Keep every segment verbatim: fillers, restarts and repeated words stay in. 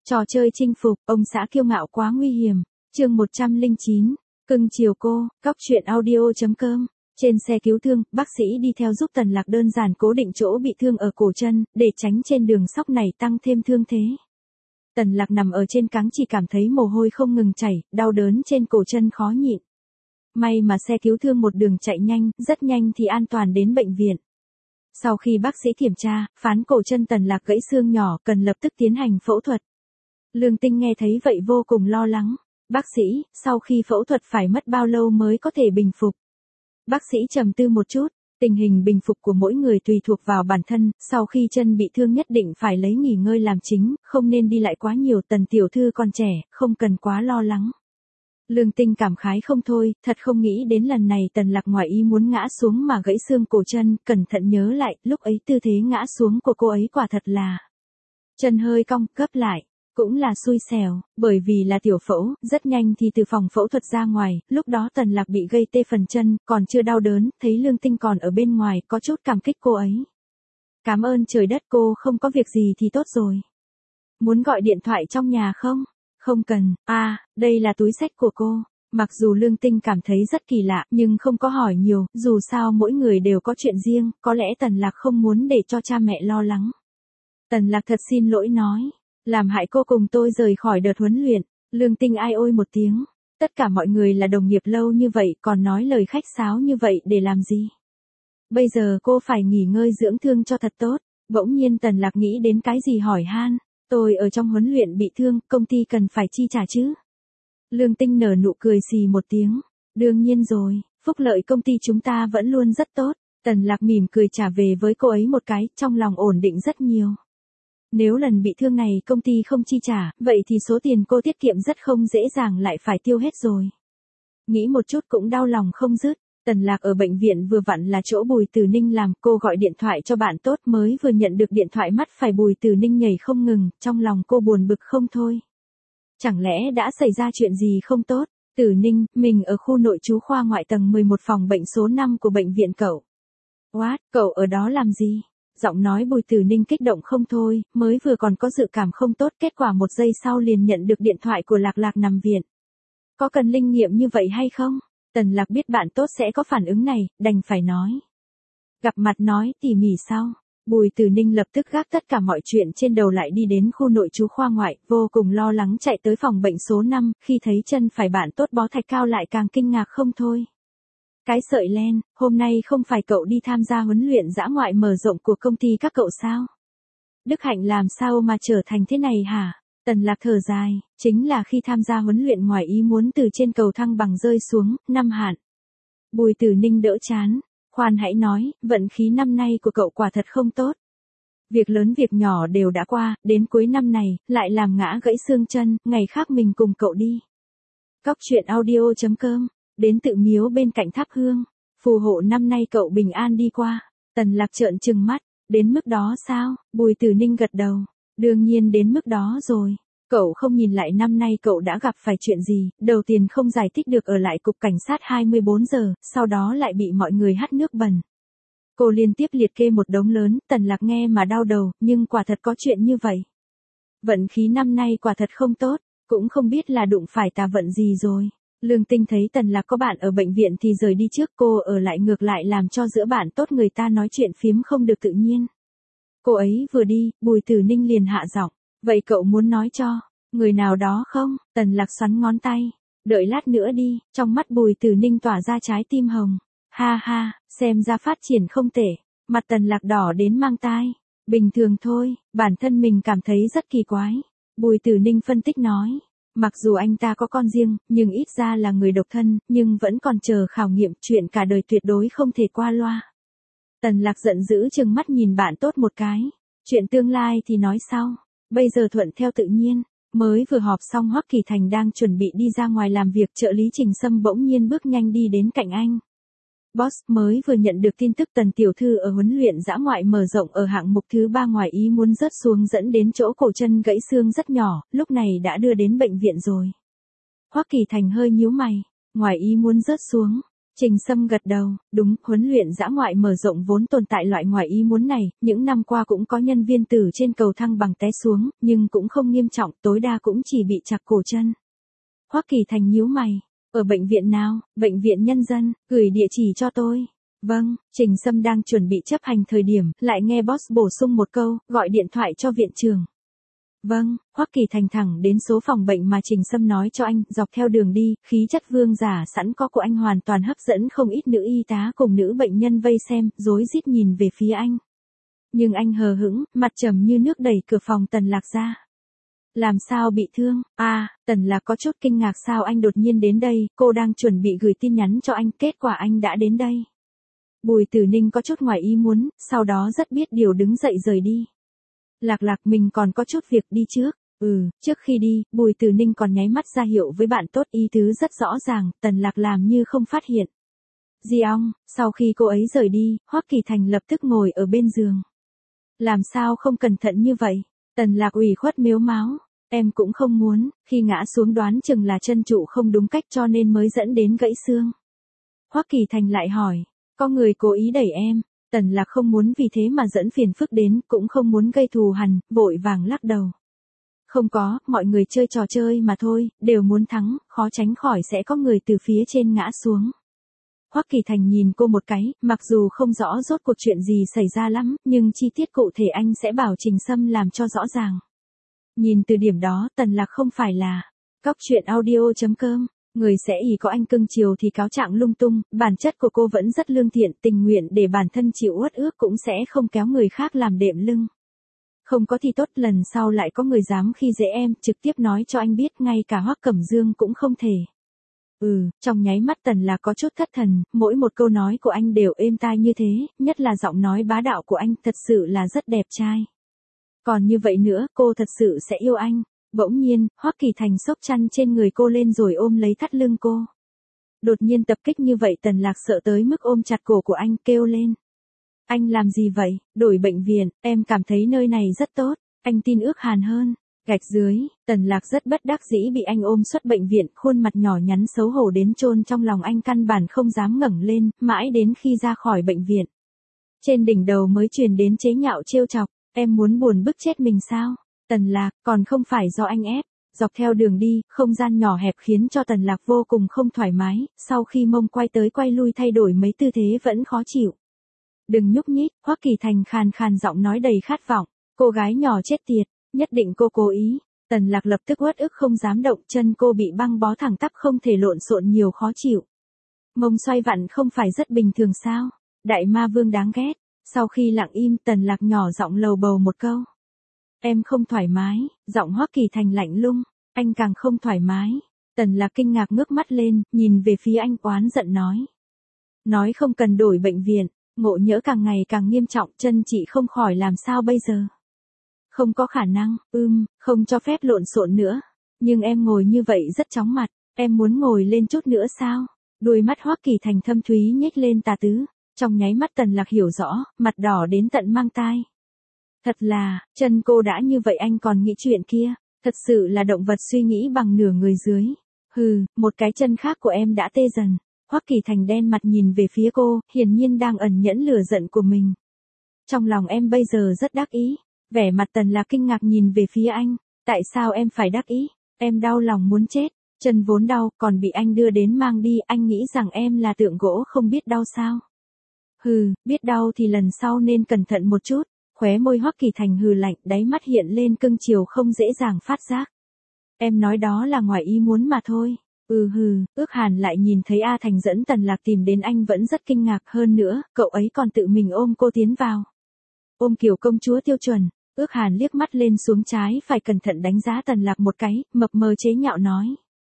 Trò chơi chinh phục, ông xã kiêu ngạo quá nguy hiểm. Chương một trăm lẻ chín, cưng chiều cô, cóc truyện audio.com. Trên xe cứu thương, bác sĩ đi theo giúp Tần Lạc đơn giản cố định chỗ bị thương ở cổ chân, để tránh trên đường sóc này tăng thêm thương thế. Tần Lạc nằm ở trên cáng chỉ cảm thấy mồ hôi không ngừng chảy, đau đớn trên cổ chân khó nhịn. May mà xe cứu thương một đường chạy nhanh, rất nhanh thì an toàn đến bệnh viện. Sau khi bác sĩ kiểm tra, phán cổ chân Tần Lạc gãy xương nhỏ, cần lập tức tiến hành phẫu thuật. Lương Tinh nghe thấy vậy vô cùng lo lắng. Bác sĩ, sau khi phẫu thuật phải mất bao lâu mới có thể bình phục? Bác sĩ trầm tư một chút, tình hình bình phục của mỗi người tùy thuộc vào bản thân, sau khi chân bị thương nhất định phải lấy nghỉ ngơi làm chính, không nên đi lại quá nhiều. Tần tiểu thư còn trẻ, không cần quá lo lắng. Lương Tinh cảm khái không thôi, thật không nghĩ đến lần này Tần Lạc ngoài ý muốn ngã xuống mà gãy xương cổ chân, cẩn thận nhớ lại, lúc ấy tư thế ngã xuống của cô ấy quả thật là chân hơi cong, gấp lại. Cũng là xui xẻo, bởi vì là tiểu phẫu, rất nhanh thì từ phòng phẫu thuật ra ngoài, lúc đó Tần Lạc bị gây tê phần chân, còn chưa đau đớn, thấy Lương Tinh còn ở bên ngoài, có chút cảm kích cô ấy. Cảm ơn trời đất, cô không có việc gì thì tốt rồi. Muốn gọi điện thoại trong nhà không? Không cần, à, đây là túi xách của cô. Mặc dù Lương Tinh cảm thấy rất kỳ lạ, nhưng không có hỏi nhiều, dù sao mỗi người đều có chuyện riêng, có lẽ Tần Lạc không muốn để cho cha mẹ lo lắng. Tần Lạc thật xin lỗi nói. Làm hại cô cùng tôi rời khỏi đợt huấn luyện. Lương Tinh ai ôi một tiếng. Tất cả mọi người là đồng nghiệp lâu như vậy, còn nói lời khách sáo như vậy để làm gì? Bây giờ cô phải nghỉ ngơi dưỡng thương cho thật tốt. Bỗng nhiên Tần Lạc nghĩ đến cái gì hỏi han. Tôi ở trong huấn luyện bị thương, công ty cần phải chi trả chứ? Lương Tinh nở nụ cười xì một tiếng. Đương nhiên rồi, phúc lợi công ty chúng ta vẫn luôn rất tốt. Tần Lạc mỉm cười trả về với cô ấy một cái, trong lòng ổn định rất nhiều. Nếu lần bị thương này công ty không chi trả, vậy thì số tiền cô tiết kiệm rất không dễ dàng lại phải tiêu hết rồi. Nghĩ một chút cũng đau lòng không dứt. Tần Lạc ở bệnh viện vừa vặn là chỗ Bùi Từ Ninh làm, cô gọi điện thoại cho bạn tốt mới vừa nhận được điện thoại mắt phải Bùi Từ Ninh nhảy không ngừng, trong lòng cô buồn bực không thôi. Chẳng lẽ đã xảy ra chuyện gì không tốt? Từ Ninh, mình ở khu nội trú khoa ngoại tầng mười một phòng bệnh số năm của bệnh viện cậu. What, cậu ở đó làm gì? Giọng nói Bùi Từ Ninh kích động không thôi, mới vừa còn có dự cảm không tốt, kết quả một giây sau liền nhận được điện thoại của Lạc Lạc nằm viện. Có cần linh nghiệm như vậy hay không? Tần Lạc biết bạn tốt sẽ có phản ứng này, đành phải nói. Gặp mặt nói tỉ mỉ sau. Bùi Từ Ninh lập tức gác tất cả mọi chuyện trên đầu lại đi đến khu nội trú khoa ngoại, vô cùng lo lắng chạy tới phòng bệnh số năm, khi thấy chân phải bạn tốt bó thạch cao lại càng kinh ngạc không thôi. Cái sợi len, hôm nay không phải cậu đi tham gia huấn luyện dã ngoại mở rộng của công ty các cậu sao? Đức Hạnh làm sao mà trở thành thế này hả? Tần Lạc thở dài, chính là khi tham gia huấn luyện ngoài ý muốn từ trên cầu thăng bằng rơi xuống, năm hạn. Bùi Từ Ninh đỡ chán, khoan hãy nói, vận khí năm nay của cậu quả thật không tốt. Việc lớn việc nhỏ đều đã qua, đến cuối năm này, lại làm ngã gãy xương chân, ngày khác mình cùng cậu đi. Cóc truyện audio.com. Đến tự miếu bên cạnh tháp hương, phù hộ năm nay cậu bình an đi qua. Tần Lạc trợn trừng mắt, đến mức đó sao? Bùi Từ Ninh gật đầu, đương nhiên đến mức đó rồi. Cậu không nhìn lại năm nay cậu đã gặp phải chuyện gì, đầu tiên không giải thích được ở lại cục cảnh sát hai mươi bốn giờ, sau đó lại bị mọi người hắt nước bẩn. Cô liên tiếp liệt kê một đống lớn, Tần Lạc nghe mà đau đầu, nhưng quả thật có chuyện như vậy. Vận khí năm nay quả thật không tốt, cũng không biết là đụng phải tà vận gì rồi. Lương Tinh thấy Tần Lạc có bạn ở bệnh viện thì rời đi trước, cô ở lại ngược lại làm cho giữa bạn tốt người ta nói chuyện phiếm không được tự nhiên. Cô ấy vừa đi, Bùi Từ Ninh liền hạ giọng, vậy cậu muốn nói cho người nào đó không? Tần Lạc xoắn ngón tay, đợi lát nữa đi, trong mắt Bùi Từ Ninh tỏa ra trái tim hồng. Ha ha, xem ra phát triển không tệ. Mặt Tần Lạc đỏ đến mang tai. Bình thường thôi, bản thân mình cảm thấy rất kỳ quái. Bùi Từ Ninh phân tích nói. Mặc dù anh ta có con riêng, nhưng ít ra là người độc thân, nhưng vẫn còn chờ khảo nghiệm, chuyện cả đời tuyệt đối không thể qua loa. Tần Lạc giận dữ trừng mắt nhìn bạn tốt một cái. Chuyện tương lai thì nói sau. Bây giờ thuận theo tự nhiên. Mới vừa họp xong Hoắc Kỳ Thành đang chuẩn bị đi ra ngoài làm việc, trợ lý Trình Sâm bỗng nhiên bước nhanh đi đến cạnh anh. Boss, mới vừa nhận được tin tức Tần tiểu thư ở huấn luyện dã ngoại mở rộng ở hạng mục thứ ba ngoài ý muốn rớt xuống dẫn đến chỗ cổ chân gãy xương rất nhỏ, lúc này đã đưa đến bệnh viện rồi. Hoắc Kỳ Thành hơi nhíu mày, ngoài ý muốn rớt xuống. Trình Sâm gật đầu, đúng, huấn luyện dã ngoại mở rộng vốn tồn tại loại ngoài ý muốn này, những năm qua cũng có nhân viên từ trên cầu thang bằng té xuống, nhưng cũng không nghiêm trọng, tối đa cũng chỉ bị chặt cổ chân. Hoắc Kỳ Thành nhíu mày, ở bệnh viện nào? Bệnh viện Nhân dân, gửi địa chỉ cho tôi. Vâng, Trình Sâm đang chuẩn bị chấp hành thời điểm, lại nghe boss bổ sung một câu, gọi điện thoại cho viện trưởng. Vâng, Hoắc Kỳ Thành thẳng đến số phòng bệnh mà Trình Sâm nói cho anh, dọc theo đường đi, khí chất vương giả sẵn có của anh hoàn toàn hấp dẫn không ít nữ y tá cùng nữ bệnh nhân vây xem, rối rít nhìn về phía anh. Nhưng anh hờ hững, mặt trầm như nước đẩy cửa phòng Tần Lạc ra. Làm sao bị thương? À, Tần Lạc có chút kinh ngạc sao anh đột nhiên đến đây, cô đang chuẩn bị gửi tin nhắn cho anh, kết quả anh đã đến đây. Bùi Tử Ninh có chút ngoài ý muốn, sau đó rất biết điều đứng dậy rời đi. Lạc Lạc mình còn có chút việc đi trước. Ừ, trước khi đi, Bùi Tử Ninh còn nháy mắt ra hiệu với bạn tốt ý tứ rất rõ ràng, Tần Lạc làm như không phát hiện. Di ong, sau khi cô ấy rời đi, Hoắc Kỳ Thành lập tức ngồi ở bên giường. Làm sao không cẩn thận như vậy? Tần Lạc ủy khuất mếu máo. Em cũng không muốn, khi ngã xuống đoán chừng là chân trụ không đúng cách cho nên mới dẫn đến gãy xương. Hoắc Kỳ Thành lại hỏi, có người cố ý đẩy em? Tần Lạc không muốn vì thế mà dẫn phiền phức đến, cũng không muốn gây thù hằn, vội vàng lắc đầu. Không có, mọi người chơi trò chơi mà thôi, đều muốn thắng, khó tránh khỏi sẽ có người từ phía trên ngã xuống. Hoắc Kỳ Thành nhìn cô một cái, mặc dù không rõ rốt cuộc chuyện gì xảy ra lắm, nhưng chi tiết cụ thể anh sẽ bảo Trình Sâm làm cho rõ ràng. Nhìn từ điểm đó, Tần Lạc không phải là cóc truyện audio chấm com. Người sẽ ỷ có anh cưng chiều thì cáo trạng lung tung, bản chất của cô vẫn rất lương thiện, tình nguyện để bản thân chịu uất ước cũng sẽ không kéo người khác làm đệm lưng. Không có thì tốt, lần sau lại có người dám khi dễ em, trực tiếp nói cho anh biết, ngay cả Hoắc Cẩm Dương cũng không thể. Ừ, trong nháy mắt Tần Lạc có chút thất thần, mỗi một câu nói của anh đều êm tai như thế, nhất là giọng nói bá đạo của anh, thật sự là rất đẹp trai. Còn như vậy nữa, cô thật sự sẽ yêu anh. Bỗng nhiên, Hoắc Kỳ Thành xốc chăn trên người cô lên rồi ôm lấy thắt lưng cô. Đột nhiên tập kích như vậy Tần Lạc sợ tới mức ôm chặt cổ của anh, kêu lên. Anh làm gì vậy? Đổi bệnh viện, em cảm thấy nơi này rất tốt, anh tin ước hàn hơn. Gạch dưới, Tần Lạc rất bất đắc dĩ bị anh ôm xuất bệnh viện, khuôn mặt nhỏ nhắn xấu hổ đến chôn trong lòng anh, căn bản không dám ngẩng lên, mãi đến khi ra khỏi bệnh viện. Trên đỉnh đầu mới truyền đến chế nhạo trêu chọc, em muốn buồn bức chết mình sao? Tần Lạc, còn không phải do anh ép. Dọc theo đường đi, không gian nhỏ hẹp khiến cho Tần Lạc vô cùng không thoải mái, sau khi mông quay tới quay lui thay đổi mấy tư thế vẫn khó chịu. Đừng nhúc nhích, Hoắc Kỳ Thành khàn khàn giọng nói đầy khát vọng, cô gái nhỏ chết tiệt, nhất định cô cố ý. Tần Lạc lập tức uất ức không dám động, chân cô bị băng bó thẳng tắp không thể lộn xộn nhiều, khó chịu. Mông xoay vặn không phải rất bình thường sao? Đại ma vương đáng ghét. Sau khi lặng im, Tần Lạc nhỏ giọng lầu bầu một câu. Em không thoải mái, giọng Hoắc Kỳ Thành lạnh lùng, anh càng không thoải mái. Tần Lạc kinh ngạc ngước mắt lên, nhìn về phía anh oán giận nói. Nói không cần đổi bệnh viện, ngộ nhỡ càng ngày càng nghiêm trọng, chân chị không khỏi làm sao bây giờ? Không có khả năng, ưm, không cho phép lộn xộn nữa. Nhưng em ngồi như vậy rất chóng mặt, em muốn ngồi lên chút nữa sao? Đôi mắt Hoắc Kỳ Thành thâm thúy nhếch lên tà tứ, trong nháy mắt Tần Lạc hiểu rõ, mặt đỏ đến tận mang tai. Thật là, chân cô đã như vậy anh còn nghĩ chuyện kia, thật sự là động vật suy nghĩ bằng nửa người dưới. Hừ, một cái chân khác của em đã tê dần. Hoắc Kỳ Thành đen mặt nhìn về phía cô, hiển nhiên đang ẩn nhẫn lửa giận của mình. Trong lòng em bây giờ rất đắc ý. Vẻ mặt Tần Lạc kinh ngạc nhìn về phía anh. Tại sao em phải đắc ý? Em đau lòng muốn chết. Chân vốn đau, còn bị anh đưa đến mang đi, anh nghĩ rằng em là tượng gỗ không biết đau sao? Hừ, biết đau thì lần sau nên cẩn thận một chút. Khóe môi Hoắc Kỳ Thành hừ lạnh, đáy mắt hiện lên cưng chiều không dễ dàng phát giác. Em nói đó là ngoài ý muốn mà thôi. Ừ hừ, ước hàn lại nhìn thấy A Thành dẫn Tần Lạc tìm đến anh vẫn rất kinh ngạc, hơn nữa, cậu ấy còn tự mình ôm cô tiến vào. Ôm kiểu công chúa tiêu chuẩn, ước hàn liếc mắt lên xuống trái phải cẩn thận đánh giá Tần Lạc một cái, mập mờ chế nhạo nói.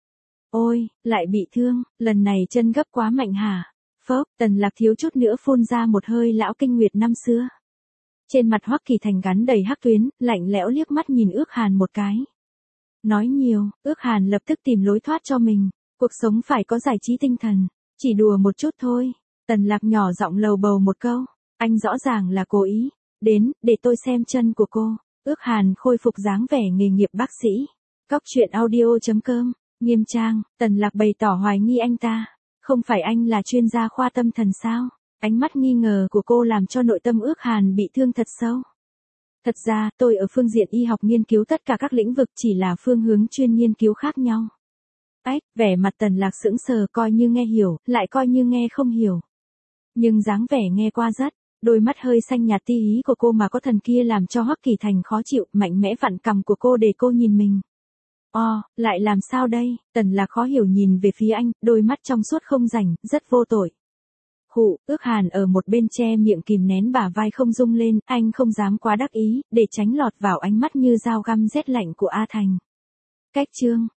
Ôi, lại bị thương, lần này chân gấp quá mạnh hả? Phốc, Tần Lạc thiếu chút nữa phun ra một hơi lão kinh nguyệt năm xưa. Trên mặt Hoắc Kỳ Thành gắn đầy hắc tuyến, lạnh lẽo liếc mắt nhìn ước hàn một cái. Nói nhiều, ước hàn lập tức tìm lối thoát cho mình. Cuộc sống phải có giải trí tinh thần. Chỉ đùa một chút thôi. Tần Lạc nhỏ giọng lầu bầu một câu. Anh rõ ràng là cố ý. Đến, để tôi xem chân của cô. Ước hàn khôi phục dáng vẻ nghề nghiệp bác sĩ. Cóc truyện audio chấm com. Nghiêm trang, Tần Lạc bày tỏ hoài nghi anh ta. Không phải anh là chuyên gia khoa tâm thần sao? Ánh mắt nghi ngờ của cô làm cho nội tâm Ước Hàn bị thương thật sâu. Thật ra, tôi ở phương diện y học nghiên cứu tất cả các lĩnh vực, chỉ là phương hướng chuyên nghiên cứu khác nhau. Ách, vẻ mặt Tần Lạc sững sờ, coi như nghe hiểu, lại coi như nghe không hiểu. Nhưng dáng vẻ nghe qua rất, đôi mắt hơi xanh nhạt ti ý của cô mà có thần kia làm cho Hoắc Kỳ Thành khó chịu, mạnh mẽ vặn cằm của cô để cô nhìn mình. Ồ, lại làm sao đây? Tần Lạc khó hiểu nhìn về phía anh, đôi mắt trong suốt không rảnh, rất vô tội. Hụ, Ước Hàn ở một bên che miệng kìm nén bả vai không rung lên, anh không dám quá đắc ý, để tránh lọt vào ánh mắt như dao găm rét lạnh của A Thành. Cách chương